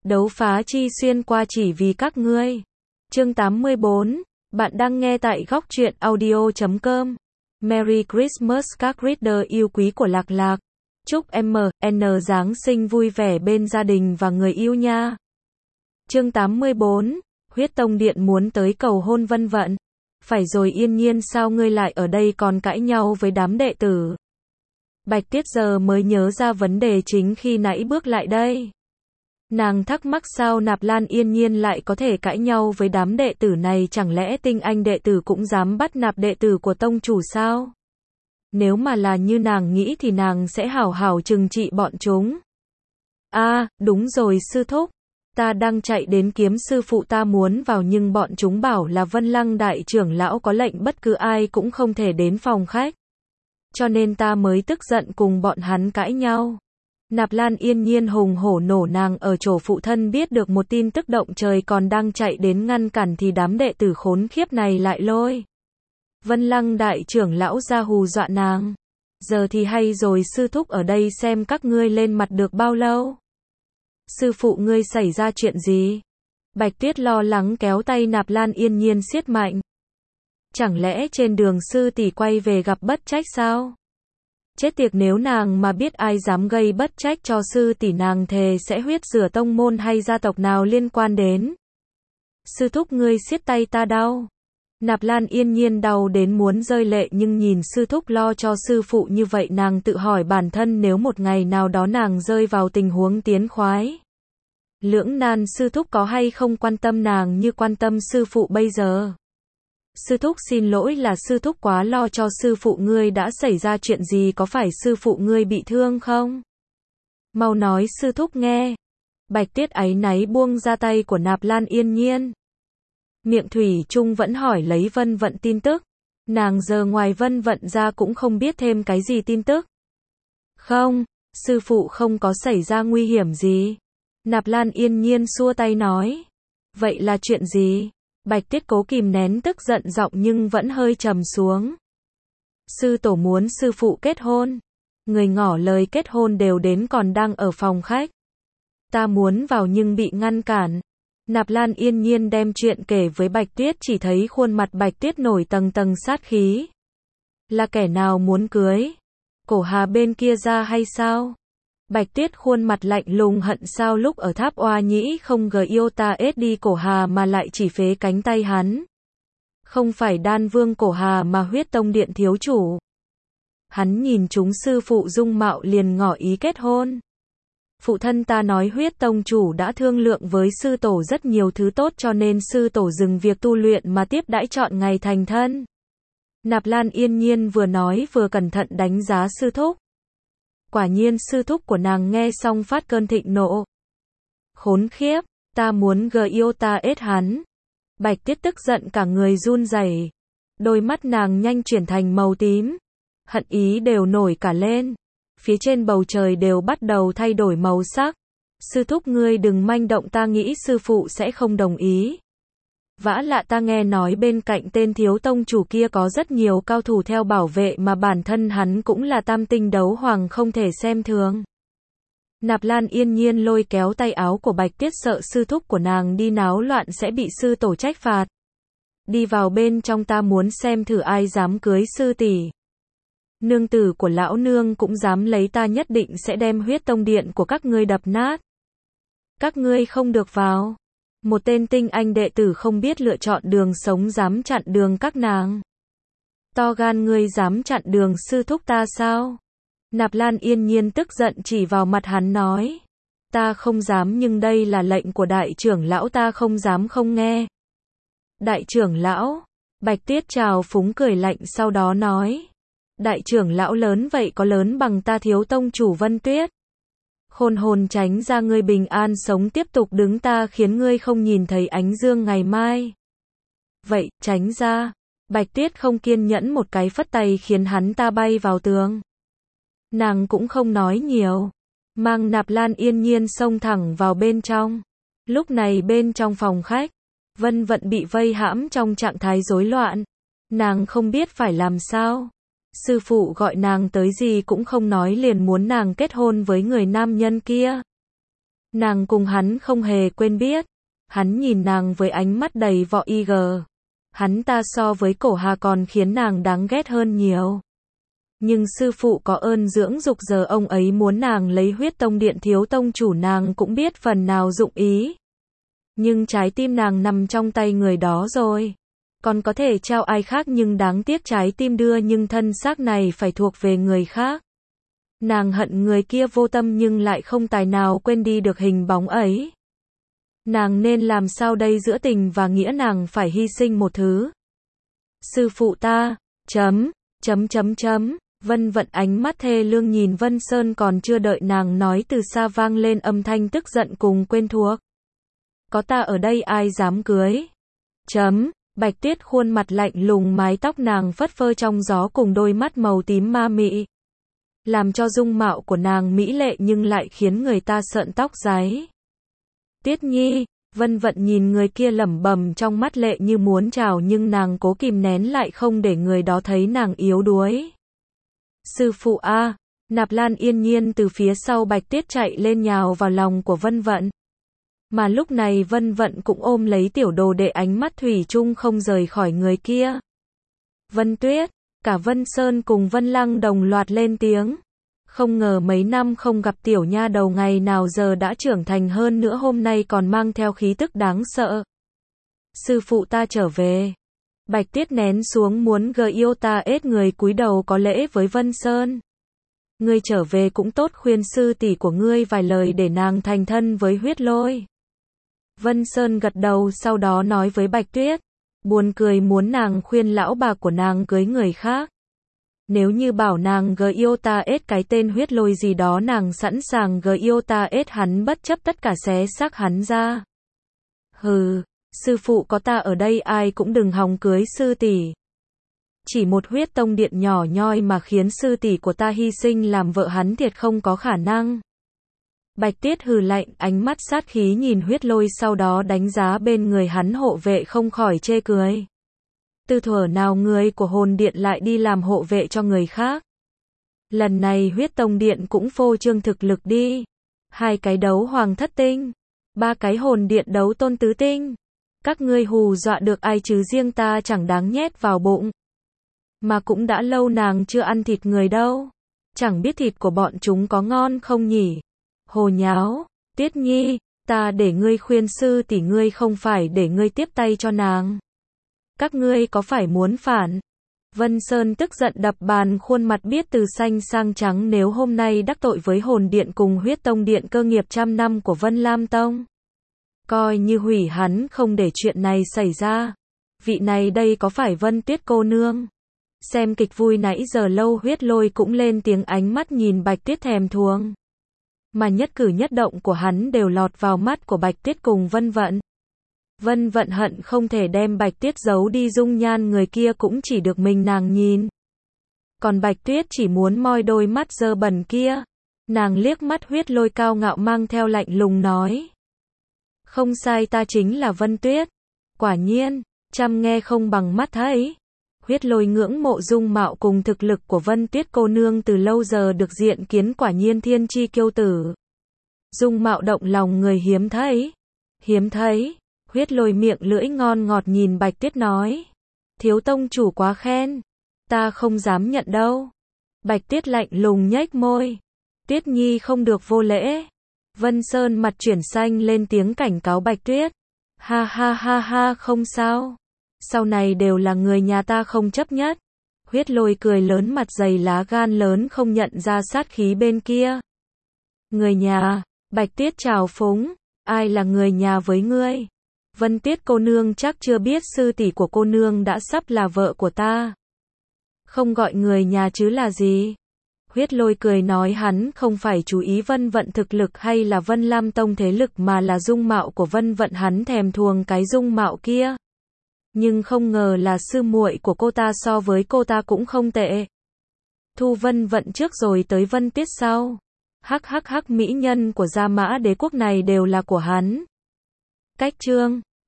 Đấu phá chi xuyên qua chỉ vì các ngươi. Chương 84. Bạn đang nghe tại góc truyện audio.com. Merry Christmas các reader yêu quý của Lạc Lạc. Chúc MN Giáng sinh vui vẻ bên gia đình và người yêu nha. Chương 84. Huyết Tông Điện muốn tới cầu hôn Vân Vận. Phải rồi Yên Nhiên, sao ngươi lại ở đây còn cãi nhau với đám đệ tử? Bạch Tuyết giờ mới nhớ ra vấn đề chính khi nãy bước lại đây. Nàng thắc mắc sao Nạp Lan Yên Nhiên lại có thể cãi nhau với đám đệ tử này, chẳng lẽ tinh anh đệ tử cũng dám bắt nạt đệ tử của tông chủ sao? Nếu mà là như nàng nghĩ thì nàng sẽ hảo hảo trừng trị bọn chúng. Đúng rồi sư thúc. Ta đang chạy đến kiếm sư phụ ta muốn vào nhưng bọn chúng bảo là Vân Lăng đại trưởng lão có lệnh bất cứ ai cũng không thể đến phòng khách. Cho nên ta mới tức giận cùng bọn hắn cãi nhau. Nạp Lan Yên Nhiên hùng hổ nổ, nàng ở chỗ phụ thân biết được một tin tức động trời còn đang chạy đến ngăn cản thì đám đệ tử khốn khiếp này lại lôi Vân Lăng đại trưởng lão ra hù dọa nàng. Giờ thì hay rồi, sư thúc ở đây xem các ngươi lên mặt được bao lâu. Sư phụ ngươi xảy ra chuyện gì? Bạch Tuyết lo lắng kéo tay Nạp Lan Yên Nhiên siết mạnh. Chẳng lẽ trên đường sư tỷ quay về gặp bất trách sao? Chết tiệt, nếu nàng mà biết ai dám gây bất trách cho sư tỷ, nàng thề sẽ huyết rửa tông môn hay gia tộc nào liên quan đến. Sư thúc ngươi siết tay ta đau. Nạp Lan Yên Nhiên đau đến muốn rơi lệ, nhưng nhìn sư thúc lo cho sư phụ như vậy, nàng tự hỏi bản thân nếu một ngày nào đó nàng rơi vào tình huống tiến khoái lưỡng nan, sư thúc có hay không quan tâm nàng như quan tâm sư phụ bây giờ. Sư thúc xin lỗi, là sư thúc quá lo cho sư phụ ngươi, đã xảy ra chuyện gì, có phải sư phụ ngươi bị thương không? Mau nói sư thúc nghe. Bạch Tuyết áy náy buông ra tay của Nạp Lan Yên Nhiên. Miệng thủy chung vẫn hỏi lấy Vân Vận tin tức. Nàng giờ ngoài Vân Vận ra cũng không biết thêm cái gì tin tức. Không, sư phụ không có xảy ra nguy hiểm gì. Nạp Lan Yên Nhiên xua tay nói. Vậy là chuyện gì? Bạch Tuyết cố kìm nén tức giận giọng nhưng vẫn hơi trầm xuống. Sư tổ muốn sư phụ kết hôn. Người ngỏ lời kết hôn đều đến, còn đang ở phòng khách. Ta muốn vào nhưng bị ngăn cản. Nạp Lan Yên Nhiên đem chuyện kể với Bạch Tuyết, chỉ thấy khuôn mặt Bạch Tuyết nổi tầng tầng sát khí. Là kẻ nào muốn cưới? Cổ Hà bên kia ra hay sao? Bạch Tuyết khuôn mặt lạnh lùng, hận sao lúc ở tháp oa nhĩ không yêu ta ết đi Cổ Hà mà lại chỉ phế cánh tay hắn. Không phải đan vương Cổ Hà mà Huyết Tông Điện thiếu chủ. Hắn nhìn chúng sư phụ dung mạo liền ngỏ ý kết hôn. Phụ thân ta nói Huyết Tông chủ đã thương lượng với sư tổ rất nhiều thứ tốt, cho nên sư tổ dừng việc tu luyện mà tiếp đãi chọn ngày thành thân. Nạp Lan Yên Nhiên vừa nói vừa cẩn thận đánh giá sư thúc. Quả nhiên sư thúc của nàng nghe xong phát cơn thịnh nộ. Khốn khiếp, ta muốn yêu ta ết hắn. Bạch Tuyết tức giận cả người run rẩy. Đôi mắt nàng nhanh chuyển thành màu tím. Hận ý đều nổi cả lên. Phía trên bầu trời đều bắt đầu thay đổi màu sắc. Sư thúc ngươi đừng manh động, ta nghĩ sư phụ sẽ không đồng ý. Vả lạ ta nghe nói bên cạnh tên thiếu tông chủ kia có rất nhiều cao thủ theo bảo vệ, mà bản thân hắn cũng là tam tinh đấu hoàng, không thể xem thường. Nạp Lan Yên Nhiên lôi kéo tay áo của Bạch Tuyết, sợ sư thúc của nàng đi náo loạn sẽ bị sư tổ trách phạt. Đi vào bên trong, ta muốn xem thử ai dám cưới sư tỷ. Nương tử của lão nương cũng dám lấy ta, nhất định sẽ đem Huyết Tông Điện của các ngươi đập nát. Các ngươi không được vào. Một tên tinh anh đệ tử không biết lựa chọn đường sống dám chặn đường các nàng. To gan ngươi dám chặn đường sư thúc ta sao? Nạp Lan Yên Nhiên tức giận chỉ vào mặt hắn nói. Ta không dám, nhưng đây là lệnh của đại trưởng lão, ta không dám không nghe. Đại trưởng lão? Bạch Tuyết trào phúng cười lạnh, sau đó nói. Đại trưởng lão lớn vậy có lớn bằng ta thiếu tông chủ Vân Tuyết? Khôn hồn tránh ra, ngươi bình an sống tiếp tục đứng, ta khiến ngươi không nhìn thấy ánh dương ngày mai. Vậy, tránh ra. Bạch Tuyết không kiên nhẫn một cái phất tay khiến hắn ta bay vào tường. Nàng cũng không nói nhiều. Mang Nạp Lan Yên Nhiên xông thẳng vào bên trong. Lúc này bên trong phòng khách, Vân Vận bị vây hãm trong trạng thái rối loạn. Nàng không biết phải làm sao. Sư phụ gọi nàng tới gì cũng không nói, liền muốn nàng kết hôn với người nam nhân kia. Nàng cùng hắn không hề quên biết. Hắn nhìn nàng với ánh mắt đầy vọ IG. Hắn ta so với Cổ Hà còn khiến nàng đáng ghét hơn nhiều. Nhưng sư phụ có ơn dưỡng dục, giờ ông ấy muốn nàng lấy huyết tông điện thiếu tông chủ, nàng cũng biết phần nào dụng ý. Nhưng trái tim nàng nằm trong tay người đó rồi. Còn có thể trao ai khác, nhưng đáng tiếc trái tim đưa nhưng thân xác này phải thuộc về người khác. Nàng hận người kia vô tâm nhưng lại không tài nào quên đi được hình bóng ấy. Nàng nên làm sao đây, giữa tình và nghĩa nàng phải hy sinh một thứ. Sư phụ ta, Vân Vận ánh mắt thê lương nhìn Vân Sơn, còn chưa đợi nàng nói từ xa vang lên âm thanh tức giận cùng quen thuộc. Có ta ở đây ai dám cưới? Bạch Tuyết khuôn mặt lạnh lùng, mái tóc nàng phất phơ trong gió cùng đôi mắt màu tím ma mị. Làm cho dung mạo của nàng mỹ lệ nhưng lại khiến người ta sợn tóc gáy. Tiết Nhi, Vân Vận nhìn người kia lẩm bẩm, trong mắt lệ như muốn trào nhưng nàng cố kìm nén lại không để người đó thấy nàng yếu đuối. Sư phụ a, Nạp Lan yên nhiên từ phía sau Bạch Tuyết chạy lên nhào vào lòng của Vân Vận. Mà lúc này Vân Vận cũng ôm lấy tiểu đồ đệ, ánh mắt thủy chung không rời khỏi người kia. Vân Tuyết, cả Vân Sơn cùng Vân Lăng đồng loạt lên tiếng. Không ngờ mấy năm không gặp tiểu nha đầu ngày nào giờ đã trưởng thành, hơn nữa hôm nay còn mang theo khí tức đáng sợ. Sư phụ ta trở về. Bạch Tuyết nén xuống muốn yêu ta ết người, cúi đầu có lễ với Vân Sơn. Ngươi trở về cũng tốt, khuyên sư tỷ của ngươi vài lời để nàng thành thân với Huyết Lôi. Vân Sơn gật đầu, sau đó nói với Bạch Tuyết. Buồn cười, muốn nàng khuyên lão bà của nàng cưới người khác. Nếu như bảo nàng yêu ta ết cái tên Huyết Lôi gì đó, nàng sẵn sàng yêu ta ết hắn, bất chấp tất cả xé xác hắn ra. Hừ, sư phụ có ta ở đây ai cũng đừng hòng cưới sư tỷ. Chỉ một huyết tông điện nhỏ nhoi mà khiến sư tỷ của ta hy sinh làm vợ hắn, thiệt không có khả năng. Bạch Tuyết hừ lạnh, ánh mắt sát khí nhìn Huyết Lôi, sau đó đánh giá bên người hắn hộ vệ, không khỏi chê cười. Từ thuở nào người của hồn điện lại đi làm hộ vệ cho người khác? Lần này huyết tông điện cũng phô trương thực lực đi. 2 cái đấu hoàng thất tinh, 3 cái hồn điện đấu tôn tứ tinh. Các ngươi hù dọa được ai chứ, riêng ta chẳng đáng nhét vào bụng. Mà cũng đã lâu nàng chưa ăn thịt người đâu. Chẳng biết thịt của bọn chúng có ngon không nhỉ? Hồ nháo, Tiết Nhi, ta để ngươi khuyên sư tỷ ngươi, không phải để ngươi tiếp tay cho nàng. Các ngươi có phải muốn phản? Vân Sơn tức giận đập bàn, khuôn mặt biết từ xanh sang trắng, nếu hôm nay đắc tội với hồn điện cùng huyết tông điện, cơ nghiệp trăm năm của Vân Lam Tông. Coi như hủy hắn, không để chuyện này xảy ra. Vị này đây có phải Vân Tuyết cô nương? Xem kịch vui nãy giờ lâu, Huyết Lôi cũng lên tiếng, ánh mắt nhìn Bạch Tuyết thèm thuồng. Mà nhất cử nhất động của hắn đều lọt vào mắt của Bạch Tuyết cùng Vân Vận. Vân Vận hận không thể đem Bạch Tuyết giấu đi, dung nhan người kia cũng chỉ được mình nàng nhìn. Còn Bạch Tuyết chỉ muốn moi đôi mắt dơ bẩn kia. Nàng liếc mắt Huyết Lôi cao ngạo mang theo lạnh lùng nói. Không sai, ta chính là Vân Tuyết. Quả nhiên, chăm nghe không bằng mắt thấy. Huyết Lôi ngưỡng mộ dung mạo cùng thực lực của Vân Tuyết cô nương, từ lâu giờ được diện kiến, quả nhiên thiên chi kiêu tử. Dung mạo động lòng người, hiếm thấy. Hiếm thấy. Huyết Lôi miệng lưỡi ngon ngọt nhìn Bạch Tuyết nói. Thiếu tông chủ quá khen. Ta không dám nhận đâu. Bạch Tuyết lạnh lùng nhếch môi. Tuyết Nhi không được vô lễ. Vân Sơn mặt chuyển xanh lên tiếng cảnh cáo Bạch Tuyết. Ha ha ha ha, không sao. Sau này đều là người nhà ta không chấp nhất. Huyết Lôi cười lớn, mặt dày lá gan lớn, không nhận ra sát khí bên kia. Người nhà? Bạch Tuyết trào phúng. Ai là người nhà với ngươi? Vân Tuyết cô nương chắc chưa biết sư tỷ của cô nương đã sắp là vợ của ta. Không gọi người nhà chứ là gì? Huyết Lôi cười nói hắn không phải chú ý Vân Vận thực lực hay là Vân Lam Tông thế lực, mà là dung mạo của Vân Vận, hắn thèm thuồng cái dung mạo kia. Nhưng không ngờ là sư muội của cô ta so với cô ta cũng không tệ. Thu Vân Vận trước rồi tới Vân Tuyết sau. Hắc, mỹ nhân của Gia Mã Đế quốc này đều là của hắn. Cách chương